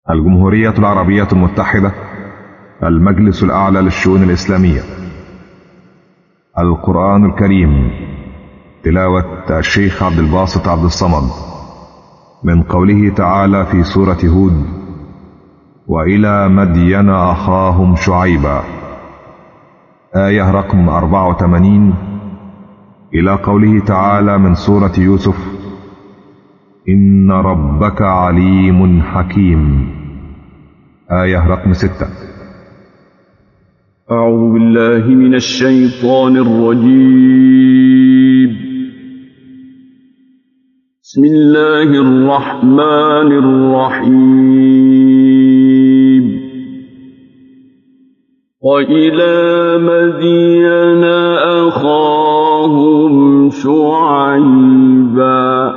الجمهورية العربية المتحدة، المجلس الأعلى للشؤون الإسلامية. القرآن الكريم، تلاوة الشيخ عبد الباسط عبد الصمد، من قوله تعالى في سورة هود: وإلى مدين أخاهم شعيبا، آية رقم 84، إلى قوله تعالى من سورة يوسف: إن ربك عليم حكيم، آية رقم 6. أعوذ بالله من الشيطان الرجيم. بسم الله الرحمن الرحيم. وإلى مدين أخاهم شعيبا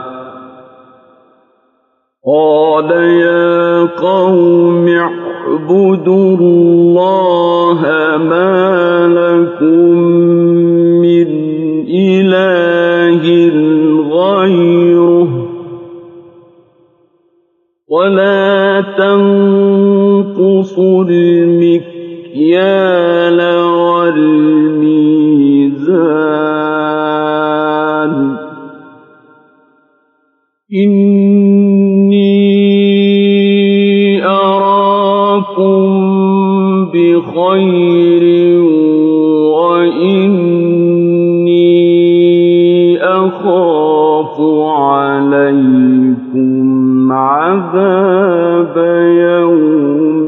قال يا قوم اعبدوا الله ما لكم من إله غيره ولا تنقصوا المكيال والميزان إني أراكم بخير وإني أخاف عليكم عذاب يوم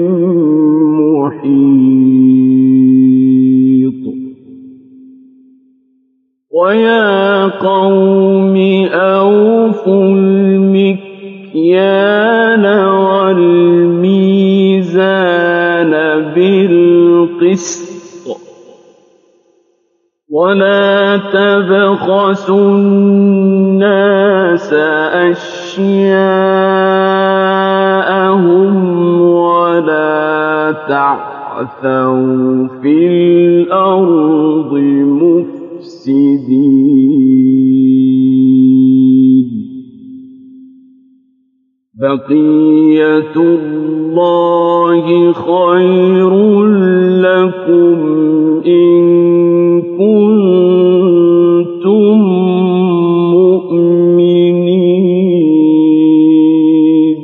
محيط. ويا قوم أوفوا المكيال والميزان بالقسط ولا تبخسوا الناس أشياءهم ولا تعثوا في الأرض مفسدين. بقية الله خير لكم إن كنتم مؤمنين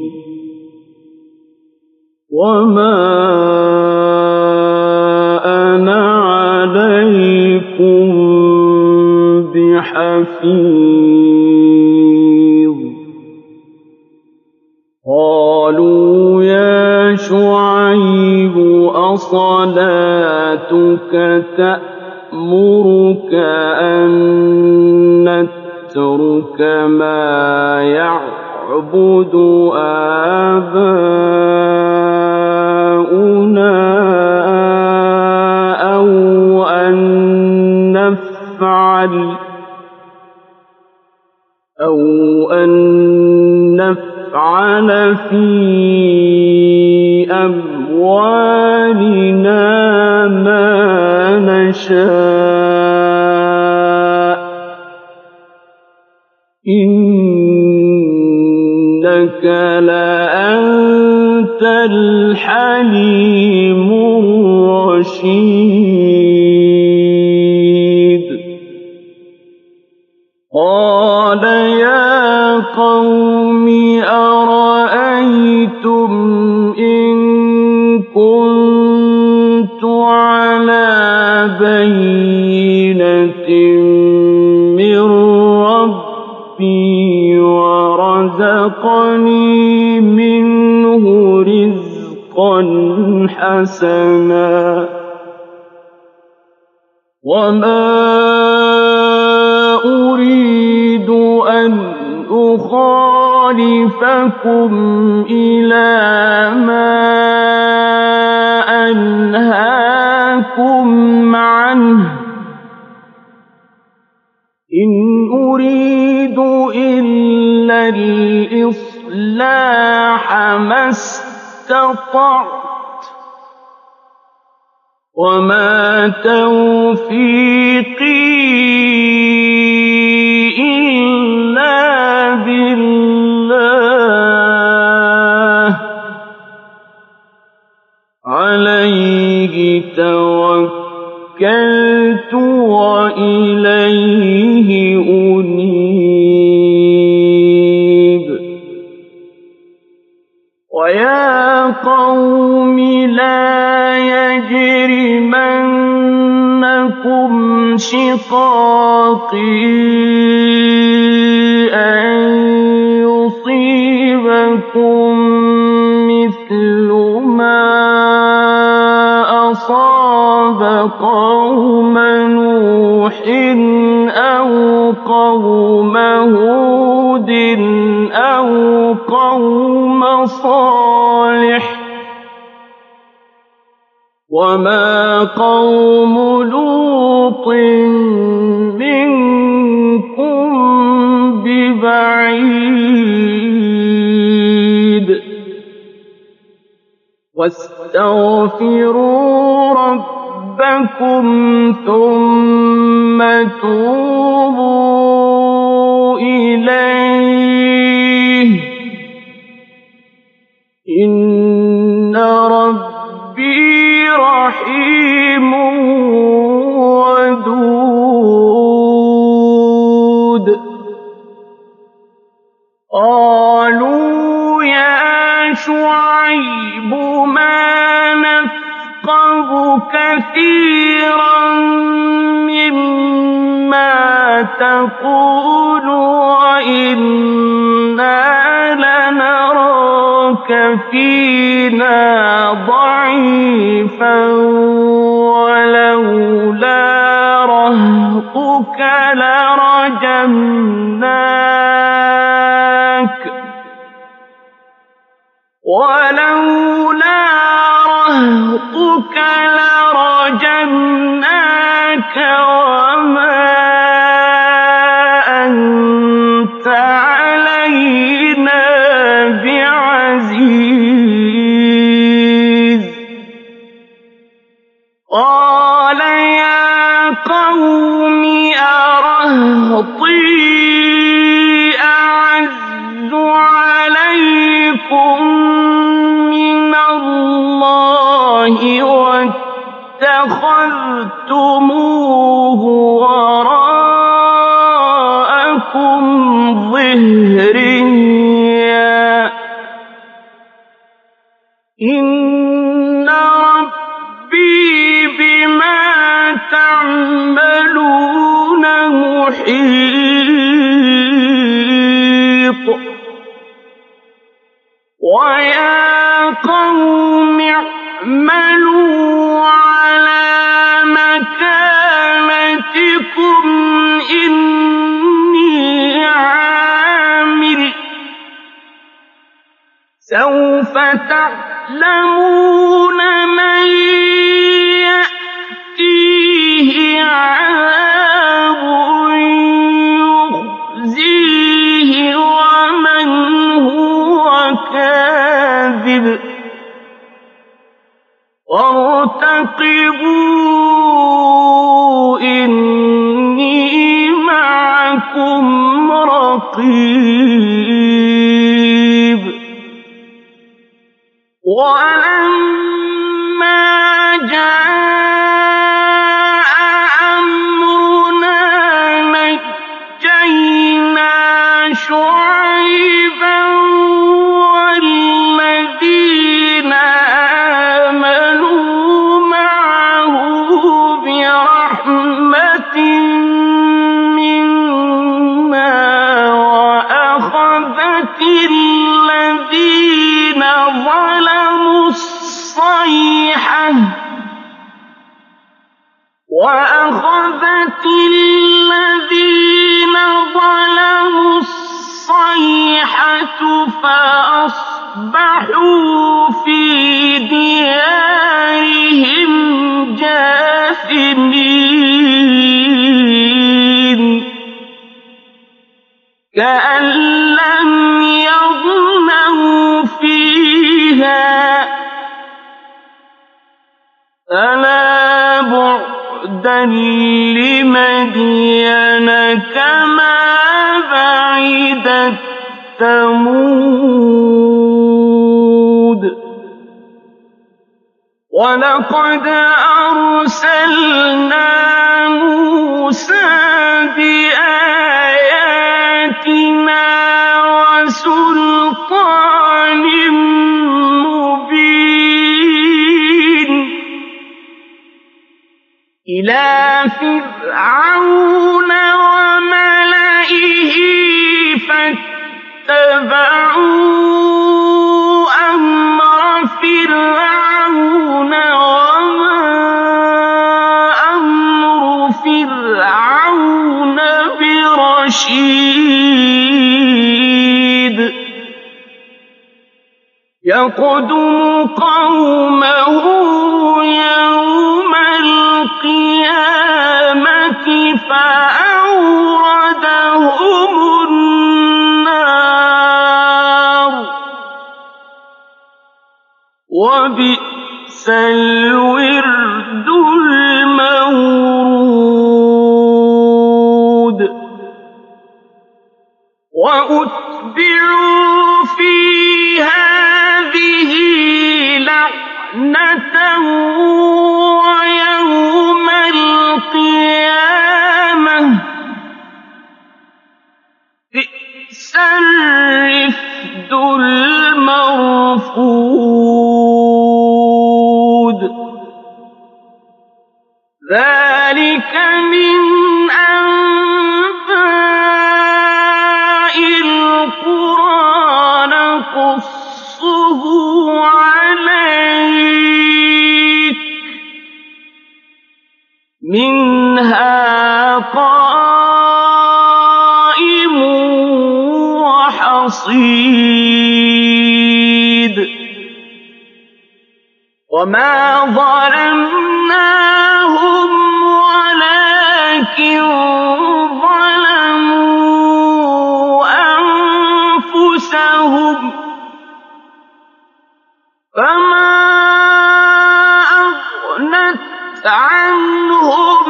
وما أنا عليكم بحفيظ. قالوا يا شعيب أصلاتك تأمرك أن نترك ما يعبد آباؤنا أو أن نفعل في أموالنا ما نشاء إنك لأنت الحليم الرشيد. قال يا قوم أرأيتم إن كنت على بينة من ربي ورزقني منه رزقا حسنا وما أريد أن أخالفكم إلى ما أنهاكم عنه إن أريد إلا الإصلاح ما استطعت وما توفيقي إلا بالله توكلت وإليه أنيب ويا قوم لا يجرمنكم شقاقي أن يصيبكم مثل ما أصاب قوم نوح أو قوم هود أو قوم صالح وما قوم لوط منكم ببعيد واستغفروا ربكم ثم توبوا إليه إن ربي رحيم ودود قالوا يا شعيب ما نفقه كثيرا مما تقول وإنا لنراك فينا ضعيفا ولولا رهطك لرجمناك وما أنت علينا بعزيز قال يا قوم أرهطي أعز عليكم من الله واتخذتموه وراءكم ظهريا إن ربي بما تعملون محيط ويا قوم اعملوا على مكانتكم إني عامل سوف تعلمون من يأتيه عذاب يخزيه ومن هو كاذب وارتقبوا إني معكم رقيب ولما جاء أمرنا نجينا شعيبا والذين آمنوا معه برحمة منا وأخذت الذين ظلموا الصيحة فأصبحوا في ديارهم جاثمين كأن لم يغنوا فيها ألا بعدا لمدين كما بعدت ثمود وَلَقَدْ أَرْسَلْنَا مُوسَىٰ بِآيَاتِنَا وَسُلْطَانٍ مُّبِينٍ إِلَىٰ فِرْعَوْنَ وَمَلَئِهِ فَاتَّبَعُوا أَمْرَ فِرْعَوْنَ وَمَا أَمْرُ فِرْعَوْنَ بِرَشِيدٍ يَقْدُمُ قَوْمَهُ يَوْمَ الْقِيَامَةِ فَأَوْرَدَهُمُ النَّارَ ۖ وَبِئْسَ الْوِرْدُ الْمَوْرُودُ وَأُتْبِعُوا فِي هَٰذِهِ لَعْنَةً وَيَوْمَ الْقِيَامَةِ ۚ بِئْسَ الرِّفْدُ الْمَرْفُودُ ذَٰلِكَ مِنْ أَنبَاءِ الْقُرَىٰ نَقُصُّهُ عَلَيْكَ ۖ مِنْهَا قَائِمٌ وَحَصِيدٌ وَمَا ظَلَمْنَاهُمْ وَلَٰكِن ظَلَمُوا أَنفُسَهُمْ ۖ فَمَا أَغْنَتْ عَنْهُمْ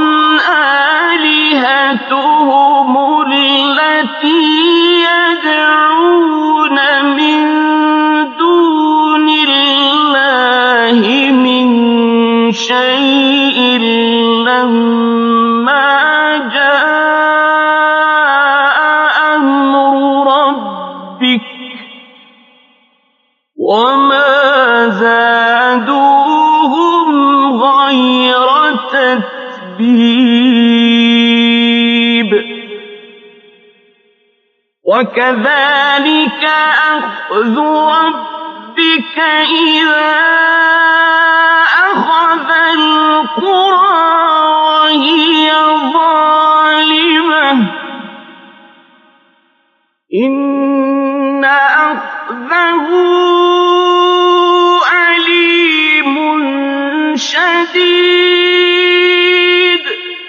آلِهَتُهُمُ الَّتِي يَدْعُونَ مِن دُونِ اللَّهِ مِن شَيْءٍ لَّمَّا جَاءَ أَمْرُ رَبِّكَ ۖ وَمَا زَادُوهُمْ غَيْرَ تَتْبِيبٍ وَكَذَٰلِكَ أَخْذُ رَبِّكَ إِذَا أَخَذَ الْقُرَىٰ وَهِيَ ظَالِمَةٌ ۚ إِنَّ أَخْذَهُ أَلِيمٌ شَدِيدٌ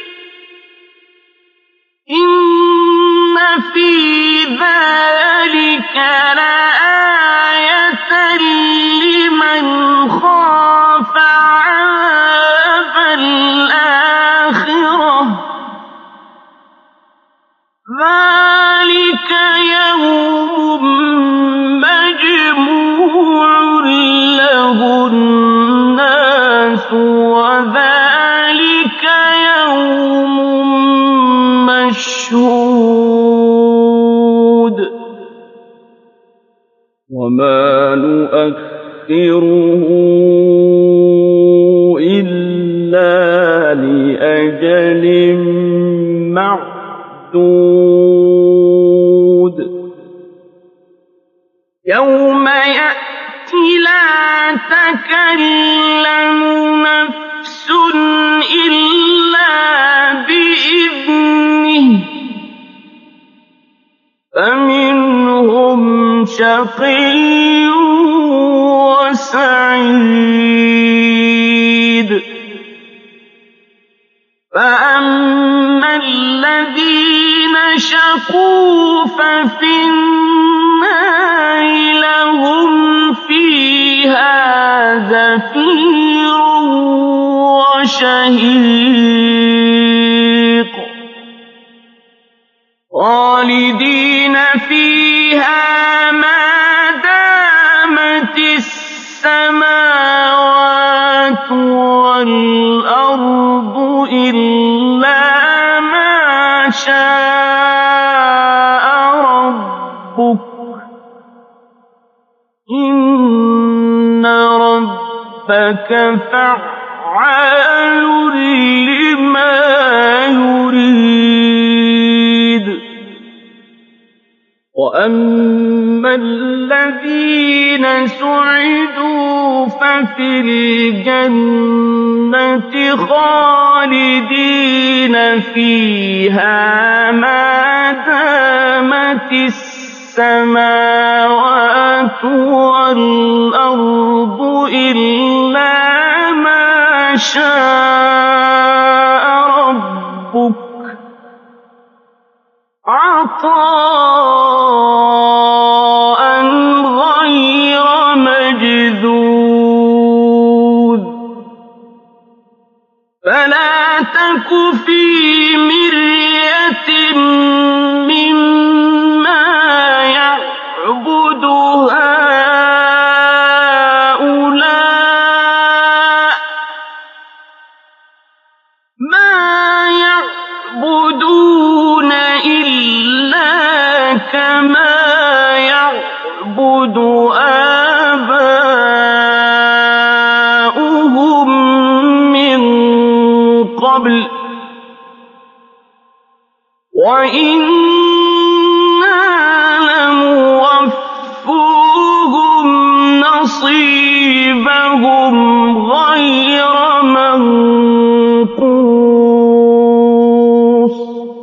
إِنَّ فِي ذَٰلِكَ لَآيَةً لِّمَنْ خَافَ عَذَابَ الْآخِرَةِ ۚ ذَٰلِكَ يَوْمٌ مَّجْمُوعٌ لَّهُ النَّاسُ وَذَٰلِكَ يَوْمٌ مَّشْهُودٌ وَمَا نُؤَخِّرُهُ إِلَّا لِأَجَلٍ مَّعْدُودٍ يَوْمَ يَأْتِي لَا تَكَلَّمُ نَفْسٌ إِلَّا بِإِذْنِهِ ۚ فَمِنْهُمْ شَقِيٌّ وَسَعِيدٌ فَأَمَّا الَّذِينَ شَقُوا فَفِي النَّارِ لَهُمْ فِيهَا زَفِيرٌ وَشَهِيقٌ خَالِدِينَ فِيهَا مَا دَامَتِ السَّمَاوَاتُ والأرض إلا ما شاء ربك إن ربك فعال لما يريد وأما الذين سعدوا ففي الجنة خالدين فيها ما دامت السماوات والأرض إلا ما شاء ربك عطاء غير مجذوذ فلا تك في مرية مما يعبد هؤلاء ما يعبدون إلا كما يعبد آباؤهم من قبل وإنا لموفوهم نصيبهم غير منقوص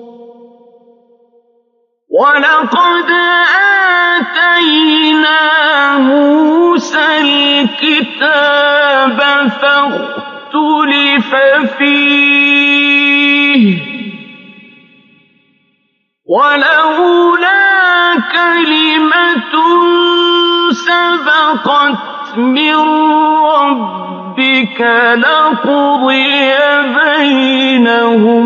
ولقد آتينا موسى الكتاب فاختلف فيه ولولا كلمة سبقت من ربك لقضي بينهم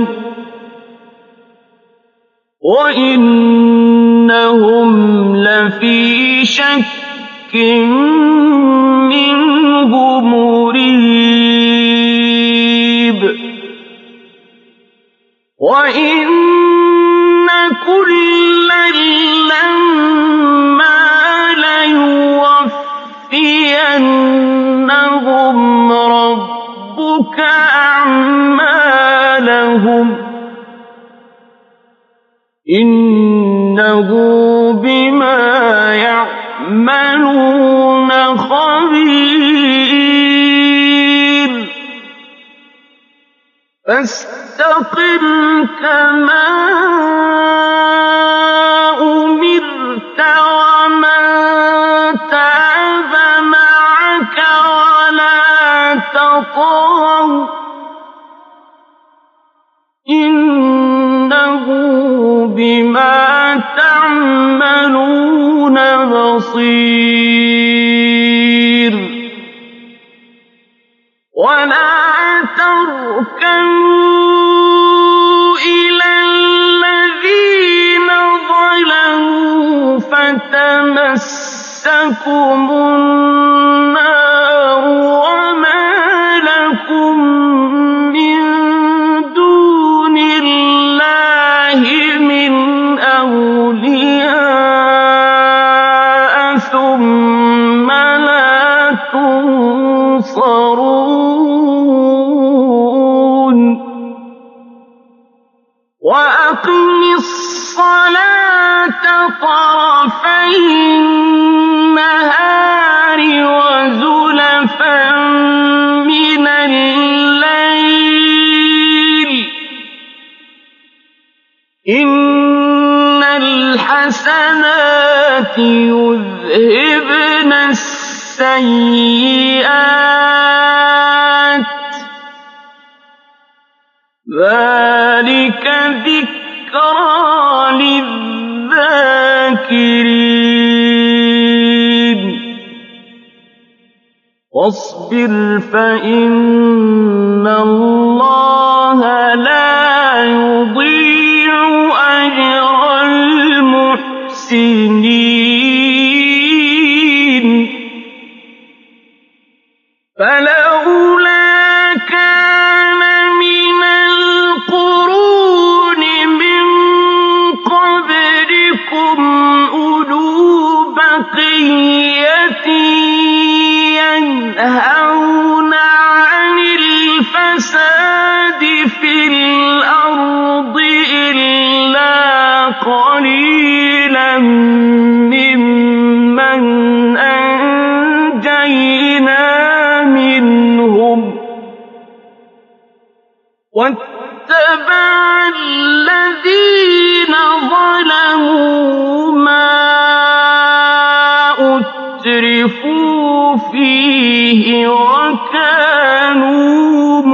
وإنهم لفي شك منه مريب وإن كلا لما ليوفينهم ربك أعمالهم إنه بما يعملون خبير فاستقم كما أمرت ومن تاب معك ولا تطغوا إنه بما تعملون بصير ولا تركنوا إلى الذين ظلموا فتمسكم النار وما لكم من دون الله من أولياء ثم لا تنصرون وأقم الصلاة طرفي النهار وزلفا من الليل إن الحسنات يذهبن السيئات ذلك ذكرى للذاكرين واصبر فإن الله لا يضيع أجر المحسنين فلولا كان واتبع الذين ظلموا ما أترفوا فيه وكانوا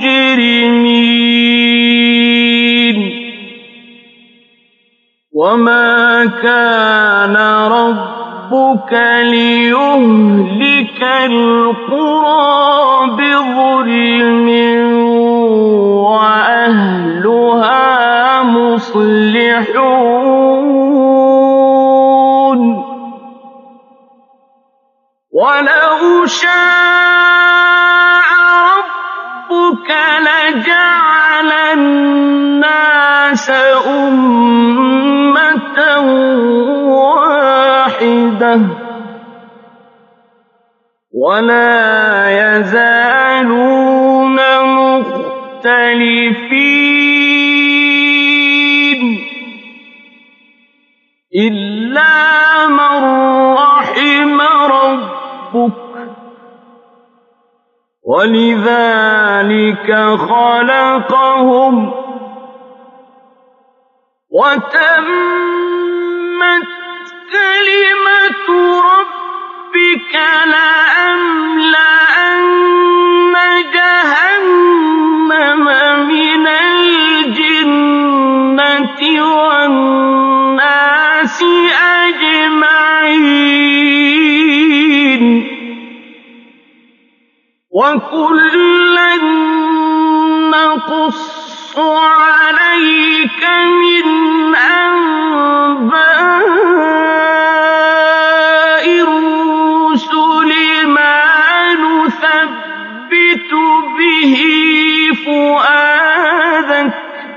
مجرمين وما كان ربك ليهلك القرى بظلم وأهلها مصلحون ولو شاء ربك لجعل الناس أمة واحدة ولا يزالون مختلفين إلا من رحم ربك ولذلك خلقهم وتمت كلمة ربك لأملأن جهنم من الجنة والناس أجمعين وكلا نقص عليك من أنباء الرسل ما نثبت به فؤادك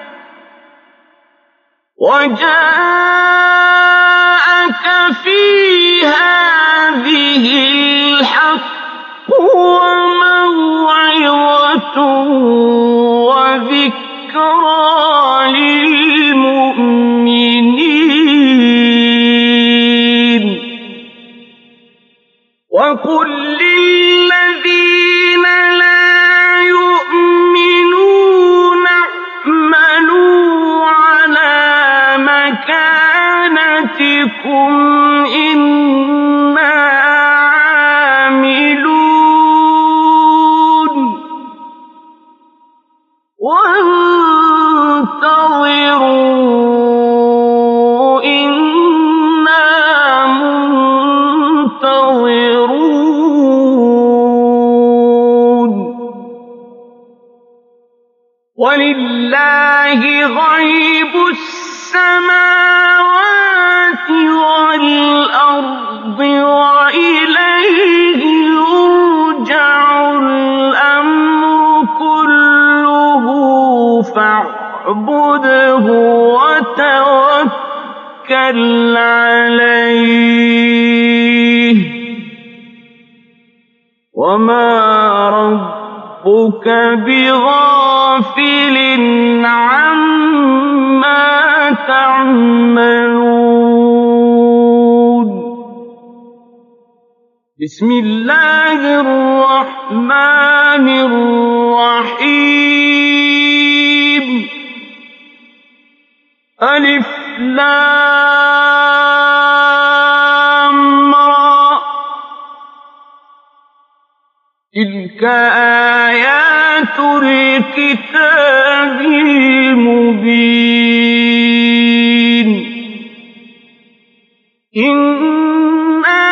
وجاءك في هذه الحق وموعظة وذكرى للمؤمنين وقل للذين لا يؤمنون اعملوا على مكانتكم إنا عاملون وانتظروا إنا منتظرون ولله غيب السماوات والأرض وإليه يرجع الأمر كله فاعبده وتوكل عليه وما ربك بغافل عما تعملون بسم الله الرحمن الرحيم ألف لام را تلك آيات الكتاب المبين إنا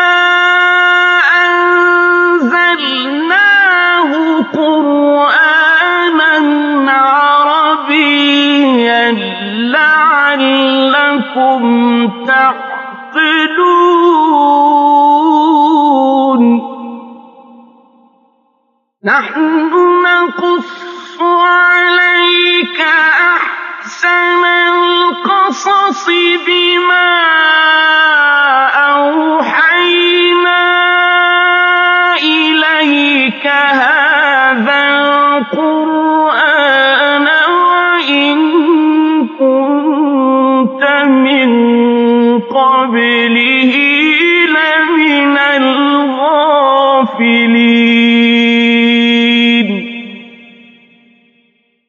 أنزلناه قرآنا عربيا لعلكم تعقلون نحن نقص عليك أحسن القصص بما أوحينا إليك هذا القرآن وإن كنت من قبله لمن الغافلين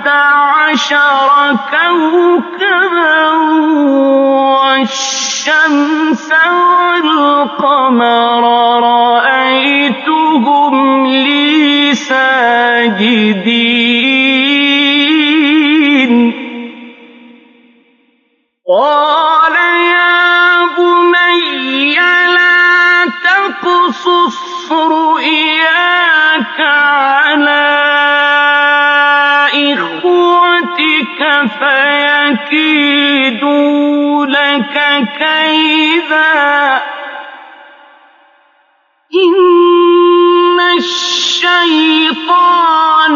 12 كوكبا والشمس والقمر رأيتهم لي ساجدين قال يا بني لا تقصص رؤياك على إخوتك فيكيدوا لك كيدا إن الشيطان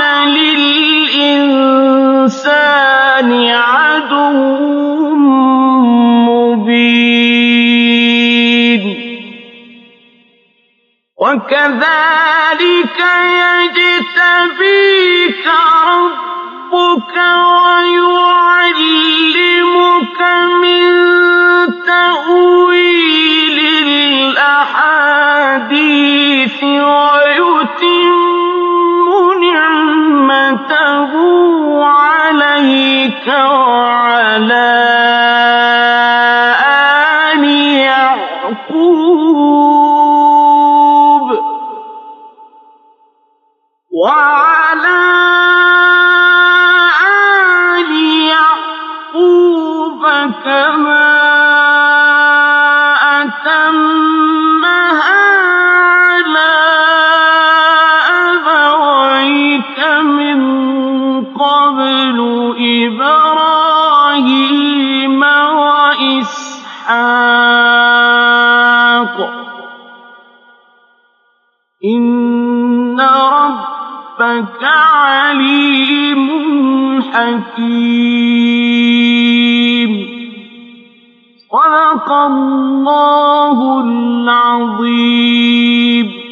للإنسان عدو مبين وكذلك يجتبيك ربك ويعلمك من تأويل الأحاديث ويتم نعمته عليك وعلى آل يعقوب كما أتمها على أبويك من قبل إبراهيم وإسحاق إن ربك عليم حكيم صدق الله العظيم.